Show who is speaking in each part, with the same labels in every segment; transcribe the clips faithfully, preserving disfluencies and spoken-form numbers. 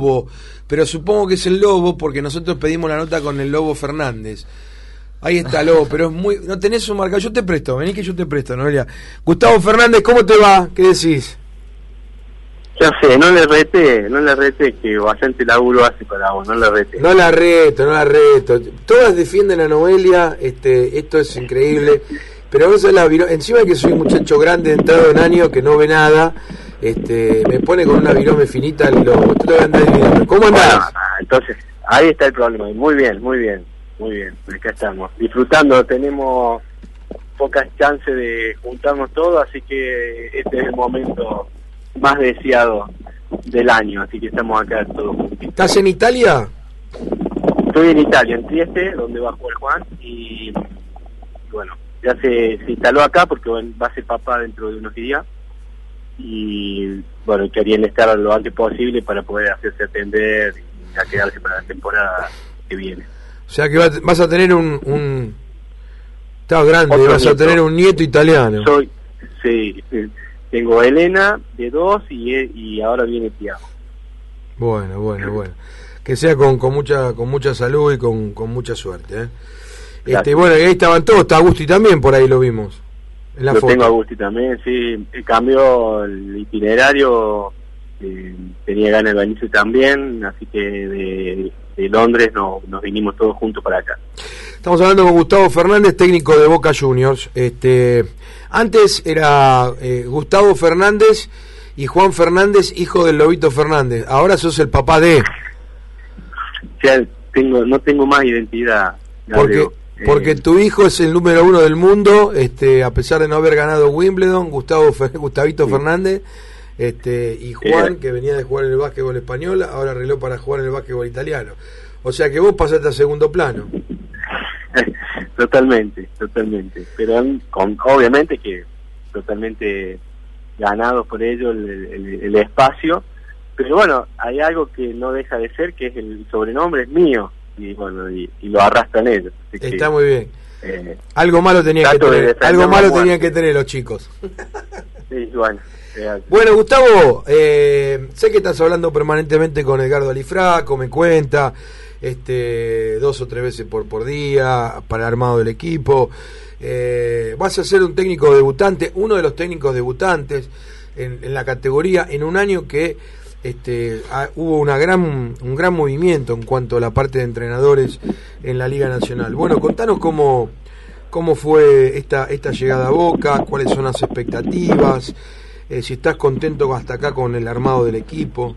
Speaker 1: Lobo, pero supongo que es el Lobo porque nosotros pedimos la nota con el Lobo Fernández. Ahí está Lobo, pero es muy... No tenés un marcador, yo te presto, vení que yo te presto, Noelia. Gustavo Fernández, ¿cómo te va? ¿Qué decís?
Speaker 2: Ya sé, no le rete, no le rete que bastante laburo hace para vos, no le rete.
Speaker 1: No la reto, no la reto. Todas defienden a Noelia, este, esto es increíble. Pero vos sos la virome, encima que soy un muchacho grande, entrado en año, que no ve nada, este, me pone con una virome finita el Lobo. Te voy a andar virome. ¿Cómo andás?
Speaker 2: Bueno, entonces, ahí está el problema. Muy bien, muy bien, muy bien. Acá estamos, disfrutando, tenemos pocas chances de juntarnos todos, así que este es el momento más deseado del año, así que estamos acá todos juntos.
Speaker 1: ¿Estás en Italia?
Speaker 2: Estoy en Italia, en Trieste, donde va a jugar Juan, y bueno, ya se, se instaló acá porque bueno, va a ser papá dentro de unos días, y bueno, querían estar lo antes posible para poder hacerse atender y ya quedarse para la temporada que viene.
Speaker 1: O sea que vas a tener un... un... Estás grande,
Speaker 2: Otro
Speaker 1: vas
Speaker 2: nieto.
Speaker 1: a tener un nieto italiano.
Speaker 2: Soy, sí, sí. Tengo a Elena de dos y, y ahora viene Tiago.
Speaker 1: Bueno, bueno, bueno. Que sea con, con mucha con mucha salud y con, con mucha suerte. ¿eh? Este, bueno, y ahí estaban todos, está Agusti también, por ahí lo vimos. En la
Speaker 2: lo
Speaker 1: foto.
Speaker 2: Tengo a Agusti también, sí. Cambió el itinerario, eh, tenía ganas de venirse también, así que de, de Londres no, nos vinimos todos juntos para acá.
Speaker 1: Estamos hablando con Gustavo Fernández, técnico de Boca Juniors. Este, antes era eh, Gustavo Fernández y Juan Fernández, hijo del Lobito Fernández. Ahora sos el papá de...
Speaker 2: O sea, tengo, no tengo más identidad.
Speaker 1: Porque,
Speaker 2: eh,
Speaker 1: porque tu hijo es el número uno del mundo, este, a pesar de no haber ganado Wimbledon, Gustavo Gustavito sí. Fernández, este, y Juan, eh. que venía de jugar en el básquetbol español, ahora arregló para jugar en el básquetbol italiano. O sea que vos pasaste a segundo plano.
Speaker 2: Totalmente, totalmente. Pero con, obviamente que totalmente ganados por ello el, el, el espacio. Pero bueno, hay algo que no deja de ser, que es el sobrenombre es mío. Y bueno, y, y lo arrastran ellos. Así
Speaker 1: Está
Speaker 2: que,
Speaker 1: muy bien.
Speaker 2: Eh,
Speaker 1: algo malo tenían que tener. Algo malo tenían que tener los chicos.
Speaker 2: Sí, bueno. Eh,
Speaker 1: bueno, Gustavo, eh, sé que estás hablando permanentemente con Edgardo Alifraco, me cuenta, este, dos o tres veces por, por día, para el armado del equipo. Eh, vas a ser un técnico debutante, uno de los técnicos debutantes en, en la categoría, en un año que este, ah, hubo una gran, un gran movimiento en cuanto a la parte de entrenadores en la Liga Nacional. Bueno, contanos cómo, cómo fue esta, esta llegada a Boca, cuáles son las expectativas. Eh, si estás contento hasta acá con el armado del equipo.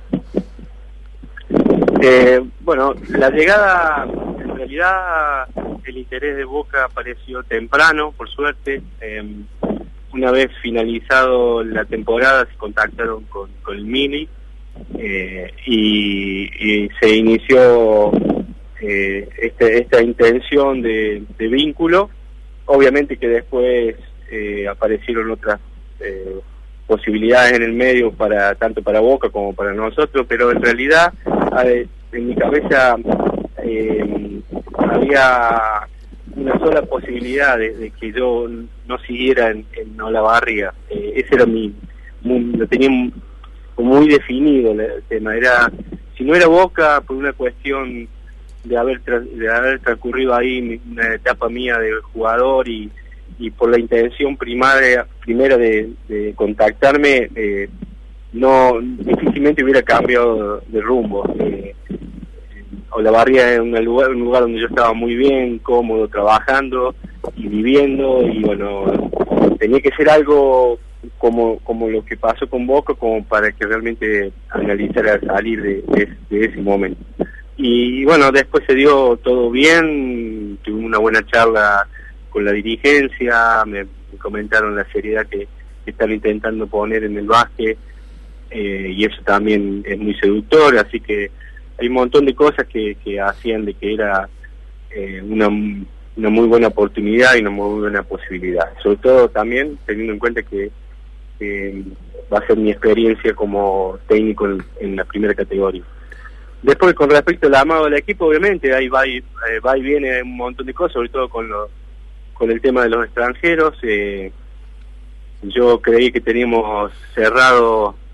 Speaker 2: Eh, bueno, la llegada, en realidad el interés de Boca apareció temprano, por suerte. Eh, una vez finalizado la temporada se contactaron con, con el Mini eh, y, y se inició eh, este, esta intención de, de vínculo. Obviamente que después eh, aparecieron otras eh, posibilidades en el medio para tanto para Boca como para nosotros, pero en realidad en mi cabeza eh, había una sola posibilidad de, de que yo no siguiera en, en Olavarría. Eh, ese era mi, muy, lo tenía como muy definido el tema. Era, si no era Boca, por una cuestión de haber tra de haber transcurrido ahí una etapa mía de jugador y y por la intención primaria primera de, de contactarme, eh, no difícilmente hubiera cambiado de rumbo. Eh, Olavarría es un lugar, un lugar donde yo estaba muy bien, cómodo, trabajando y viviendo, y bueno, tenía que ser algo como como lo que pasó con Boca, como para que realmente analizara salir de, de, de ese momento. Y bueno, después se dio todo bien, tuve una buena charla con la dirigencia, me, me comentaron la seriedad que, que están intentando poner en el básquet, eh, y eso también es muy seductor, así que hay un montón de cosas que, que hacían de que era eh, una, una muy buena oportunidad y una muy buena posibilidad, sobre todo también teniendo en cuenta que eh, va a ser mi experiencia como técnico en, en la primera categoría. Después, con respecto al armado del equipo, obviamente ahí va y, eh, va y viene un montón de cosas, sobre todo con los con el tema de los extranjeros. Eh, yo creí que teníamos cerrado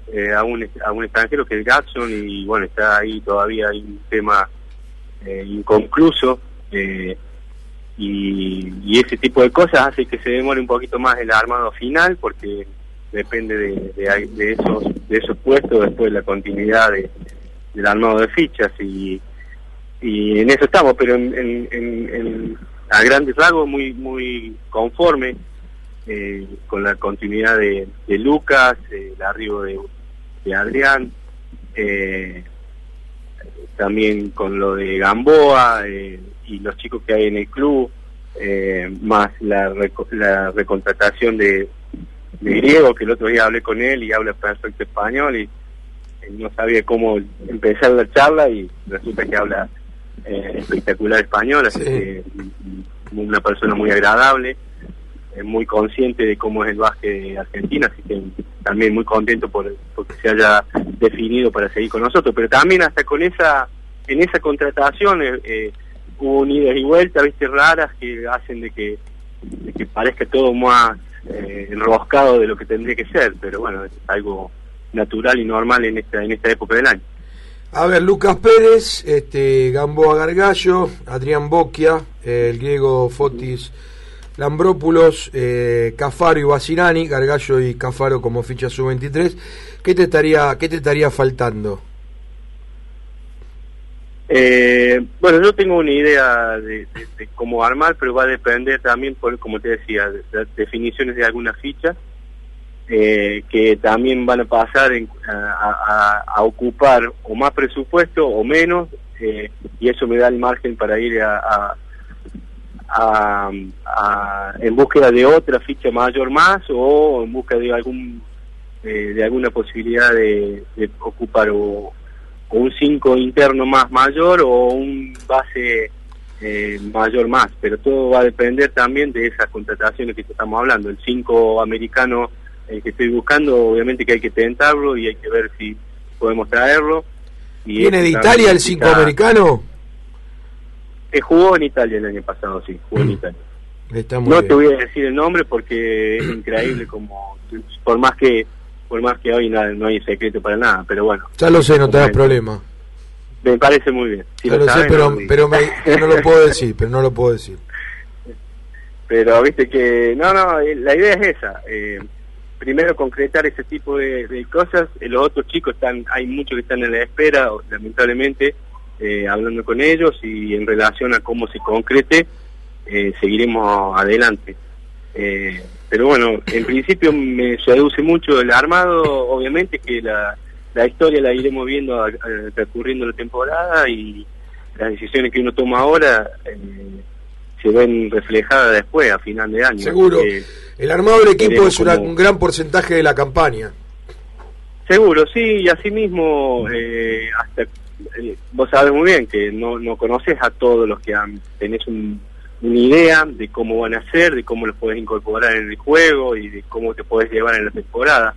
Speaker 2: eh, a un a un extranjero que es Gatson, y bueno, está ahí todavía, hay un tema eh, inconcluso, eh, y, y ese tipo de cosas hace que se demore un poquito más el armado final, porque depende de, de, de esos de esos puestos después de la continuidad de, del armado de fichas, y, y en eso estamos, pero en, en, en, en a grandes rasgos muy muy conforme eh, con la continuidad de, de Lucas, eh, el arribo de, de Adrián, eh, también con lo de Gamboa eh, y los chicos que hay en el club, eh, más la, reco la recontratación de, de Griego, que el otro día hablé con él y habla perfecto español, y eh, no sabía cómo empezar la charla y resulta que habla eh, espectacular español, así sí. que una persona muy agradable, eh, muy consciente de cómo es el básquet de Argentina, así que también muy contento por porque se haya definido para seguir con nosotros, pero también hasta con esa en esa contratación eh, eh, hubo idas y vueltas, viste, raras, que hacen de que de que parezca todo más eh, enroscado de lo que tendría que ser, pero bueno, es algo natural y normal en esta en esta época del año.
Speaker 1: A ver, Lucas Pérez, este, Gamboa Gargallo, Adrián Bocchia, eh, el griego Fotis Lambrópulos, eh, Cafaro y Basirani, Gargallo y Cafaro como ficha sub veintitrés. ¿Qué te estaría, qué te estaría faltando?
Speaker 2: Eh, bueno, yo tengo una idea de, de, de cómo armar, pero va a depender también, por, como te decía, de las definiciones de algunas fichas. Eh, que también van a pasar en, a, a, a ocupar o más presupuesto o menos, eh, y eso me da el margen para ir a, a, a, a en búsqueda de otra ficha mayor más, o en busca de algún eh, de alguna posibilidad de, de ocupar o, o un cinco interno más mayor o un base eh, mayor más, pero todo va a depender también de esas contrataciones que estamos hablando. El cinco americano el que estoy buscando, obviamente que hay que tentarlo y hay que ver si podemos traerlo. Y
Speaker 1: ¿viene de Italia el cinco americano?
Speaker 2: Eh, jugó en Italia el año pasado, sí, jugó mm. en Italia.
Speaker 1: Está muy
Speaker 2: no
Speaker 1: bien.
Speaker 2: Te voy a decir el nombre porque es increíble, como por más que por más que hoy no, no hay secreto para nada, pero bueno.
Speaker 1: Ya lo sé, no te das problema.
Speaker 2: Me parece muy bien. Si
Speaker 1: ya
Speaker 2: lo,
Speaker 1: lo
Speaker 2: sabes,
Speaker 1: sé, pero,
Speaker 2: no,
Speaker 1: pero me, no lo puedo decir, pero no lo puedo decir.
Speaker 2: Pero viste que, no, no, la idea es esa. Eh, primero concretar ese tipo de, de cosas. Eh, los otros chicos están, hay muchos que están en la espera, lamentablemente, eh, hablando con ellos, y en relación a cómo se concrete, eh, seguiremos adelante. Eh, pero bueno, en principio me seduce mucho el armado, obviamente que la, la historia la iremos viendo a, a, transcurriendo la temporada, y las decisiones que uno toma ahora eh, se ven reflejadas después, a final de año.
Speaker 1: Seguro. Eh, el armado del equipo es una, como... un gran porcentaje de la campaña.
Speaker 2: Seguro, sí, y así mismo, eh, hasta eh, vos sabés muy bien que no, no conoces a todos los que han, tenés un, una idea de cómo van a ser, de cómo los podés incorporar en el juego y de cómo te podés llevar en la temporada.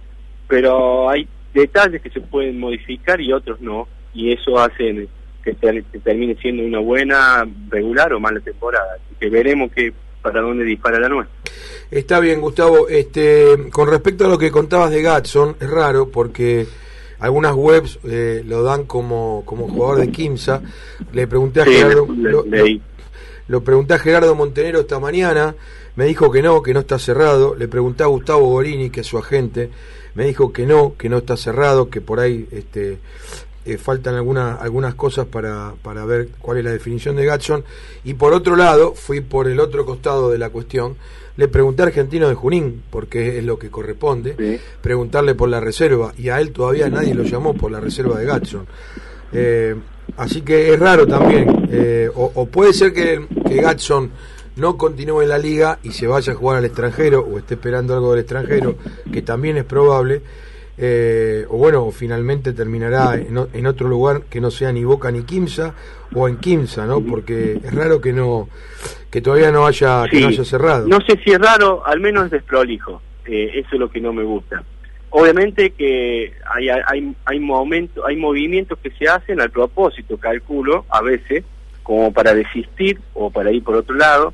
Speaker 2: Pero hay detalles que se pueden modificar y otros no, y eso hace que, te, que termine siendo una buena, regular o mala temporada. Así que veremos que para dónde dispara la nuestra.
Speaker 1: Está bien, Gustavo. Este, con respecto a lo que contabas de Gatson, es raro porque algunas webs eh, lo dan como, como jugador de Quimsa. Le pregunté a sí, Gerardo le, lo, lo, lo pregunté a Gerardo Montenero esta mañana, me dijo que no, que no está cerrado. Le pregunté a Gustavo Gorini, que es su agente, me dijo que no, que no está cerrado, que por ahí este eh, faltan algunas algunas cosas para, para ver cuál es la definición de Gatson. Y por otro lado, fui por el otro costado de la cuestión. Le pregunté a Argentino de Junín, porque es lo que corresponde, sí. preguntarle por la reserva, y a él todavía nadie lo llamó por la reserva de Gatson. Eh, así que es raro también, eh, o, o puede ser que, que Gatson no continúe en la liga y se vaya a jugar al extranjero, o esté esperando algo del extranjero, que también es probable, eh, o bueno, finalmente terminará en, en otro lugar que no sea ni Boca ni Quimsa, o en Quimsa, ¿no? Porque es raro que no que todavía no haya, sí, que no haya cerrado.
Speaker 2: No sé si es raro, al menos es desprolijo, eh, eso es lo que no me gusta. Obviamente que hay hay hay momentos, hay movimientos que se hacen al propósito, calculo, a veces, como para desistir o para ir por otro lado,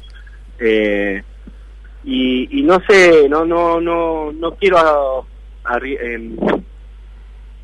Speaker 2: eh, y, y no sé, no no no no quiero a, a, eh,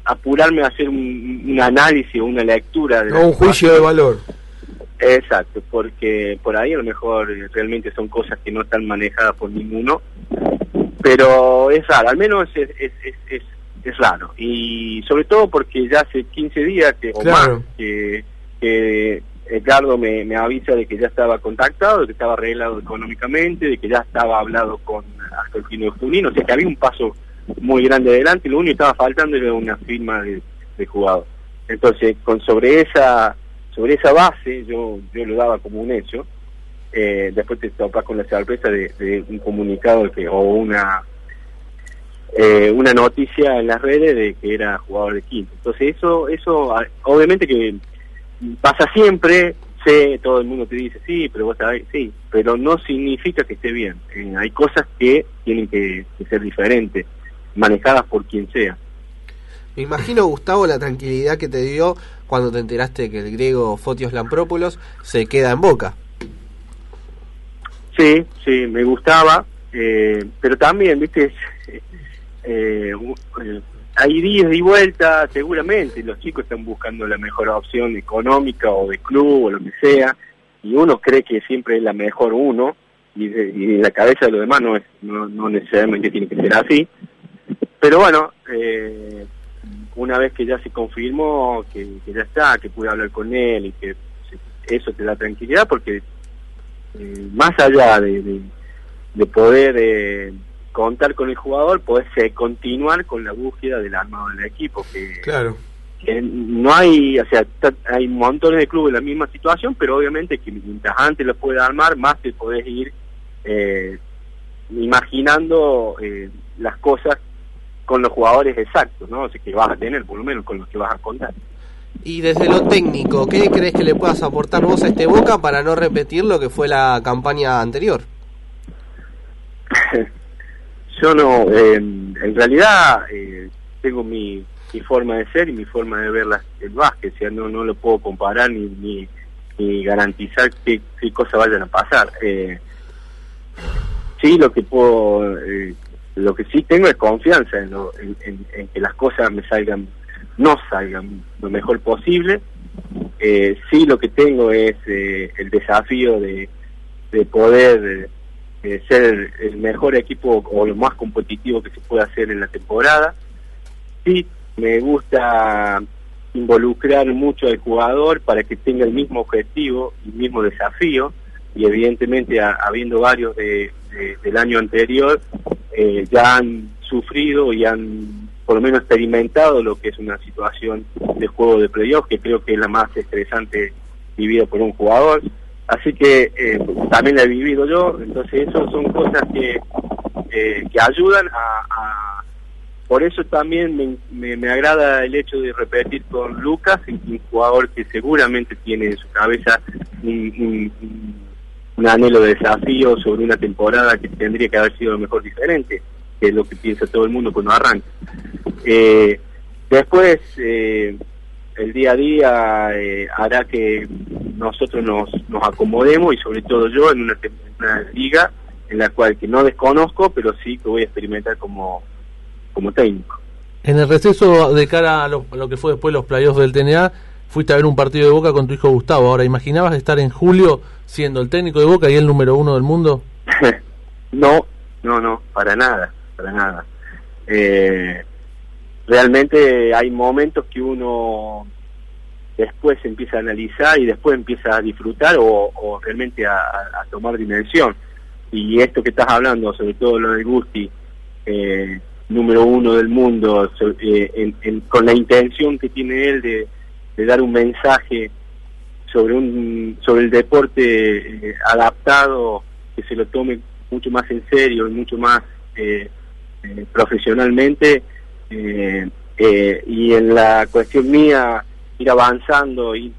Speaker 2: apurarme a hacer un, un análisis o una lectura. De
Speaker 1: no un juicio de valor.
Speaker 2: Exacto, porque por ahí a lo mejor realmente son cosas que no están manejadas por ninguno, pero es raro, al menos es, es, es, es, es raro, y sobre todo porque ya hace quince días que, o
Speaker 1: claro.
Speaker 2: más que, que Edgardo me, me avisa de que ya estaba contactado, de que estaba arreglado económicamente, de que ya estaba hablado con hasta el fin de Junín, o sea que había un paso muy grande adelante, lo único que estaba faltando era una firma de, de jugador. Entonces, con sobre esa sobre esa base, yo yo lo daba como un hecho. Eh, después te topas con la sorpresa de, de un comunicado que o una eh, una noticia en las redes de que era jugador de Quinto. Entonces, eso eso obviamente que pasa siempre. Sé, todo el mundo te dice, sí, pero vos sabés, sí, pero no significa que esté bien. Eh, hay cosas que tienen que, que ser diferentes, manejadas por quien sea.
Speaker 3: Me imagino, Gustavo, la tranquilidad que te dio cuando te enteraste que el griego Fotios Lampropoulos se queda en Boca.
Speaker 2: Sí, sí, me gustaba, eh, pero también, viste, eh, eh, hay días y vueltas, seguramente los chicos están buscando la mejor opción económica o de club o lo que sea, y uno cree que siempre es la mejor uno, y, de, y en la cabeza de los demás no, es, no, no necesariamente tiene que ser así, pero bueno, eh, una vez que ya se confirmó que, que ya está, que pude hablar con él y que eso te da tranquilidad, porque eh, más allá de, de, de poder eh, contar con el jugador, podés eh, continuar con la búsqueda del armado del equipo, que,
Speaker 1: claro.
Speaker 2: que no hay, o sea, está, hay montones de clubes en la misma situación, pero obviamente que mientras antes lo puedas armar, más te podés ir eh, imaginando eh, las cosas con los jugadores exactos, ¿no? O sea, que vas a tener, por lo menos con los que vas a contar.
Speaker 3: Y desde lo técnico, ¿qué crees que le puedas aportar vos a este Boca para no repetir lo que fue la campaña anterior?
Speaker 2: Yo no, eh, en realidad eh, tengo mi, mi forma de ser y mi forma de ver las, el básquet, o sea, no, no lo puedo comparar ni, ni, ni garantizar qué, qué cosas vayan a pasar. Eh, sí, lo que puedo... Eh, Lo que sí tengo es confianza en, lo, en, en, en que las cosas me salgan, no salgan lo mejor posible. Eh, sí, lo que tengo es eh, el desafío de, de poder eh, ser el, el mejor equipo o lo más competitivo que se pueda hacer en la temporada. Sí, me gusta involucrar mucho al jugador para que tenga el mismo objetivo y el mismo desafío, y evidentemente a, habiendo varios de, de, del año anterior, Eh, ya han sufrido y han por lo menos experimentado lo que es una situación de juego de playoff, que creo que es la más estresante vivida por un jugador, así que eh, también la he vivido yo. Entonces eso son cosas que eh, que ayudan a, a por eso también me, me, me agrada el hecho de repetir con Lucas, un jugador que seguramente tiene en su cabeza un, un, un un anhelo de desafío sobre una temporada que tendría que haber sido lo mejor diferente, que es lo que piensa todo el mundo cuando arranca. Eh, después, eh, el día a día eh, hará que nosotros nos, nos acomodemos, y sobre todo yo, en una, una liga en la cual que no desconozco, pero sí que voy a experimentar como, como técnico.
Speaker 4: En el receso de cara a lo, a lo que fue después los playoffs del T N A, fuiste a ver un partido de Boca con tu hijo Gustavo. Ahora, ¿imaginabas estar en julio siendo el técnico de Boca y el número uno del mundo?
Speaker 2: No, no, no, para nada, para nada. Eh, realmente hay momentos que uno después empieza a analizar y después empieza a disfrutar o, o realmente a, a tomar dimensión. Y esto que estás hablando, sobre todo lo de Gusti, eh, número uno del mundo, eh, en, en, con la intención que tiene él de de dar un mensaje sobre un sobre el deporte eh, adaptado, que se lo tome mucho más en serio y mucho más eh, eh, profesionalmente, eh, eh, y en la cuestión mía ir avanzando, ir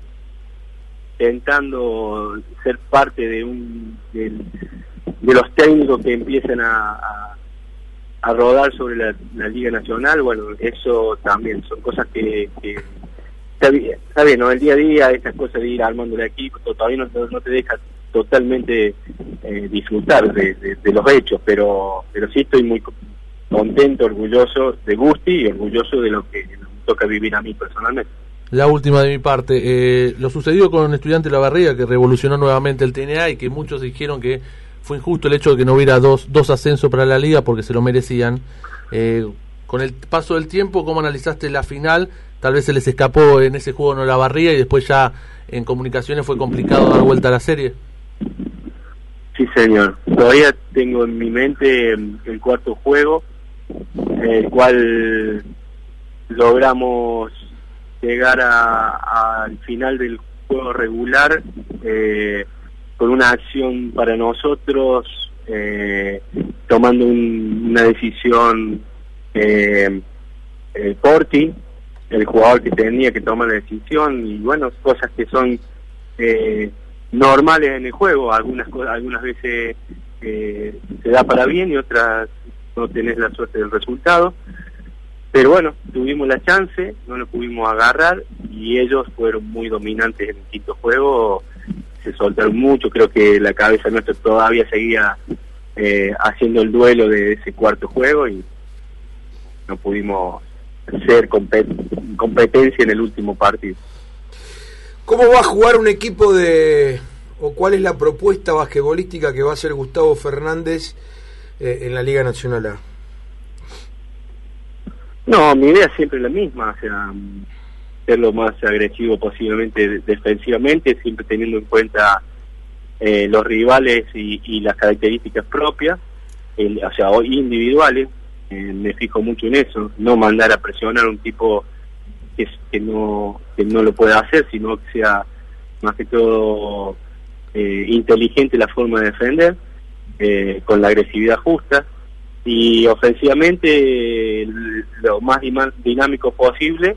Speaker 2: intentando ser parte de un de, de los técnicos que empiezan a, a, a rodar sobre la, la Liga Nacional. Bueno, eso también son cosas que, que Está bien, está bien, ¿no? El día a día, estas cosas de ir armando el equipo, todavía no, no te deja totalmente eh, disfrutar de, de, de los hechos, pero pero sí estoy muy contento, orgulloso de Gusti y orgulloso de lo que, de toca vivir a mí personalmente.
Speaker 4: La última de mi parte, eh, lo sucedido con Estudiante de La Barriga, que revolucionó nuevamente el T N A y que muchos dijeron que fue injusto el hecho de que no hubiera dos, dos ascensos para la liga porque se lo merecían. Eh, con el paso del tiempo, ¿cómo analizaste la final? Tal vez se les escapó en ese juego no La Barriga y después ya en comunicaciones fue complicado dar vuelta a la serie.
Speaker 2: Sí, señor. Todavía tengo en mi mente el cuarto juego, el cual logramos llegar a, al final del juego regular eh, con una acción para nosotros, eh, tomando un, una decisión eh, eh, Porti, el jugador que tenía que tomar la decisión, y bueno, cosas que son eh, normales en el juego. Algunas cosas, algunas veces eh, se da para bien y otras no tenés la suerte del resultado, pero bueno, tuvimos la chance, no lo pudimos agarrar y ellos fueron muy dominantes en el quinto juego, se soltaron mucho. Creo que la cabeza nuestra todavía seguía eh, haciendo el duelo de ese cuarto juego y no pudimos ser compet- competencia en el último partido.
Speaker 1: ¿Cómo va a jugar un equipo de, o cuál es la propuesta basquetbolística que va a hacer Gustavo Fernández eh, en la Liga Nacional A?
Speaker 2: No, mi idea es siempre la misma, o sea, ser lo más agresivo posiblemente defensivamente, siempre teniendo en cuenta eh, los rivales y, y las características propias, el, o sea, individuales. Eh, me fijo mucho en eso, no mandar a presionar a un tipo que, que no que no lo pueda hacer, sino que sea más que todo eh, inteligente la forma de defender, eh, con la agresividad justa, y ofensivamente lo más dinámico posible,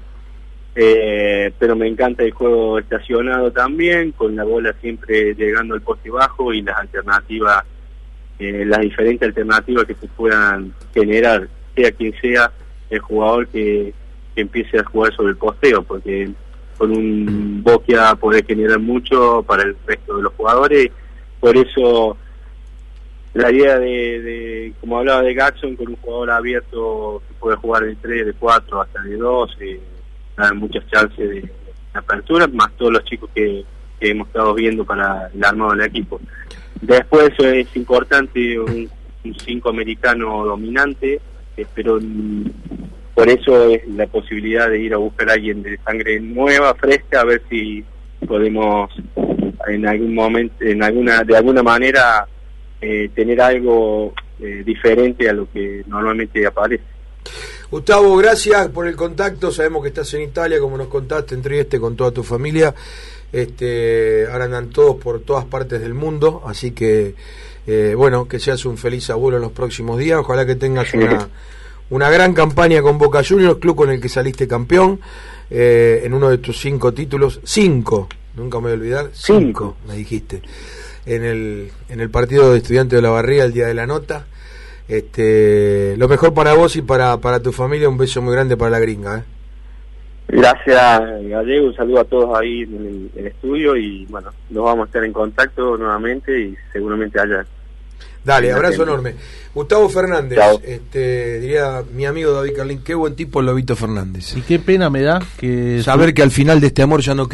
Speaker 2: eh, pero me encanta el juego estacionado también, con la bola siempre llegando al poste bajo y las alternativas, eh, las diferentes alternativas que se puedan generar, sea quien sea el jugador que, que empiece a jugar sobre el posteo, porque con un Boquia podés generar mucho para el resto de los jugadores. Por eso la idea de, de como hablaba de Gaxon, con un jugador abierto que puede jugar de tres, de cuatro, hasta de dos, eh, dan muchas chances de, de apertura, más todos los chicos que, que hemos estado viendo para el armado del equipo. Después es importante un, un cinco americano dominante, eh, pero mm, por eso es la posibilidad de ir a buscar a alguien de sangre nueva, fresca, a ver si podemos en algún momento, en alguna de alguna manera, eh, tener algo eh, diferente a lo que normalmente aparece.
Speaker 1: Gustavo, gracias por el contacto. Sabemos que estás en Italia, como nos contaste, en Trieste con toda tu familia. Este, ahora andan todos por todas partes del mundo, así que eh, bueno, que seas un feliz abuelo en los próximos días. Ojalá que tengas una, una gran campaña con Boca Juniors, club con el que saliste campeón eh, en uno de tus cinco títulos. Cinco, nunca me voy a olvidar. Cinco, cinco. Me dijiste. En el, en el partido de Estudiantes de La Barriga, el día de la nota. Este, lo mejor para vos y para, para tu familia. Un beso muy grande para la gringa, ¿eh?
Speaker 2: Gracias, Gallego, un saludo a todos ahí en el, en el estudio y bueno, nos vamos a estar en contacto nuevamente y seguramente haya.
Speaker 1: Dale, abrazo enorme. Gustavo Fernández, este, diría mi amigo David Carlín, qué buen tipo el Lobito Fernández.
Speaker 4: Y qué pena me da que
Speaker 1: saber que al final de este amor ya no